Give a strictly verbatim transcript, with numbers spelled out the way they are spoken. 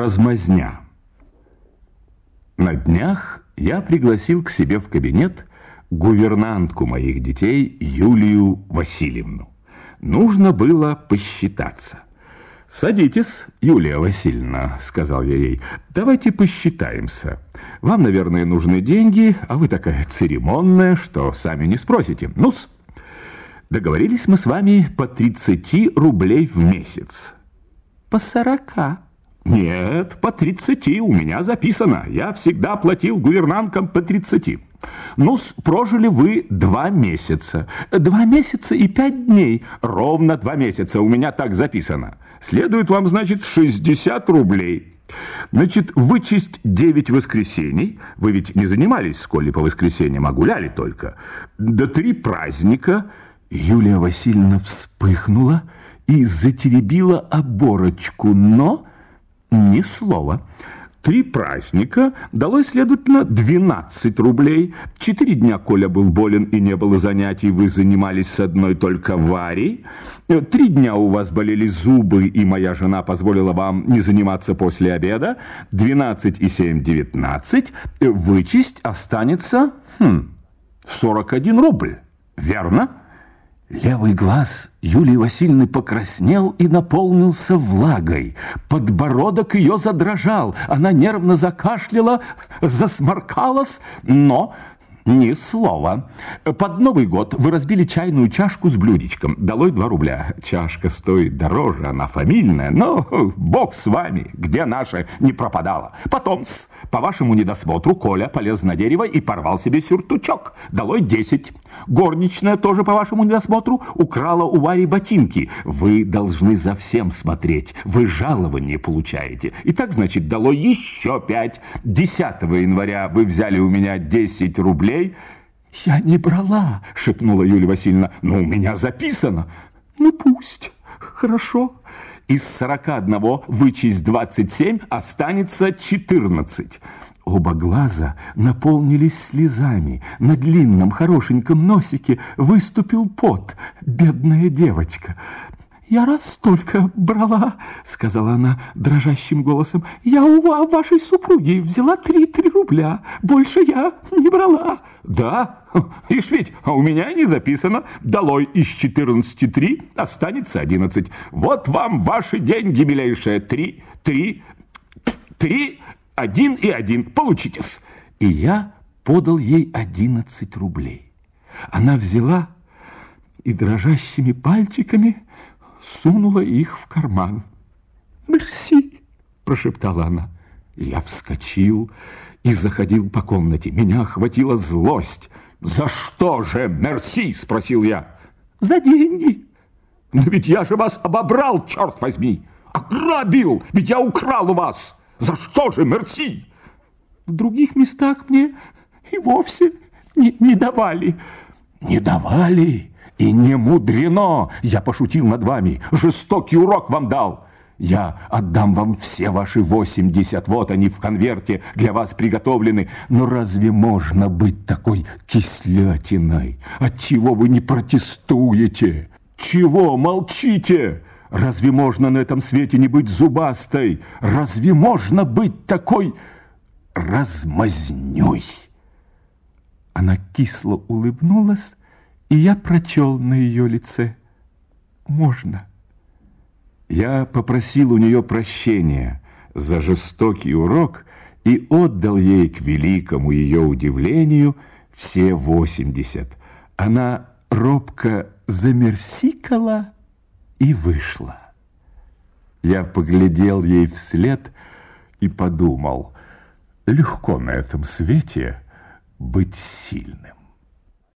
Размазня. На днях я пригласил к себе в кабинет гувернантку моих детей Юлию Васильевну. Нужно было посчитаться. «Садитесь, Юлия Васильевна», — сказал я ей, — «давайте посчитаемся. Вам, наверное, нужны деньги, а вы такая церемонная, что сами не спросите. Ну-с, договорились мы с вами по тридцати рублей в месяц». «По сорока». «Нет, по тридцати, у меня записано. Я всегда платил гувернанткам по тридцати. Ну-с, прожили вы два месяца. Два месяца и пять дней. Ровно два месяца, у меня так записано. Следует вам, значит, шестьдесят рублей. Значит, вычесть девять воскресений. Вы ведь не занимались в школе по воскресеньям, а гуляли только. Да три праздника». Юлия Васильевна вспыхнула и затеребила оборочку, но ни слова. Три праздника дало, следовательно, двенадцать рублей. Четыре дня Коля был болен и не было занятий, вы занимались с одной только Варей. Три дня у вас болели зубы, и моя жена позволила вам не заниматься после обеда. Двенадцать и семь — девятнадцать. Вычесть останется хм, сорок один рубль. Верно? Левый глаз Юлии Васильевны покраснел и наполнился влагой. Подбородок ее задрожал. Она нервно закашляла, засморкалась, но ни слова. Под Новый год вы разбили чайную чашку с блюдечком. Долой два рубля. Чашка стоит дороже, она фамильная, но бог с вами, где наша не пропадала. Потом, по вашему недосмотру, Коля полез на дерево и порвал себе сюртучок. Долой десять. Горничная тоже по вашему недосмотру украла у Вари ботинки. Вы должны за всем смотреть. Вы жалование получаете. И так, значит, дало еще пять. десятого января вы взяли у меня десять рублей. «Я не брала», — шепнула Юлия Васильевна. «Но у меня записано». «Ну пусть, хорошо». Из сорока одного вычесть двадцать семь, останется четырнадцать. Оба глаза наполнились слезами. На длинном хорошеньком носике выступил пот. Бедная девочка. «Я раз только брала», — сказала она дрожащим голосом. «Я у вашей супруги взяла три-три рубля. Больше я не брала». «Да? Ишь ведь, а у меня не записано. Долой из четырнадцати три, останется одиннадцать. Вот вам ваши деньги, милейшая. Три, три, три, один и один. Получитесь». И я подал ей одиннадцать рублей. Она взяла и дрожащими пальчиками сунула их в карман. «Мерси», — прошептала она. Я вскочил и заходил по комнате. Меня охватила злость. «За что же мерси?» — спросил я. «За деньги». «Но ведь я же вас обобрал, черт возьми! Ограбил! Ведь я украл у вас! За что же мерси?» «В других местах мне и вовсе не, не давали». «Не давали? И не мудрено, я пошутил над вами, жестокий урок вам дал. Я отдам вам все ваши восемьдесят, вот они в конверте для вас приготовлены. Но разве можно быть такой кислятиной? Отчего вы не протестуете? Чего молчите? Разве можно на этом свете не быть зубастой? Разве можно быть такой размазнёй?» Она кисло улыбнулась, и я прочел на ее лице: «Можно». Я попросил у нее прощения за жестокий урок и отдал ей, к великому ее удивлению, все восемьдесят. Она робко замерсикала и вышла. Я поглядел ей вслед и подумал: легко на этом свете быть сильным.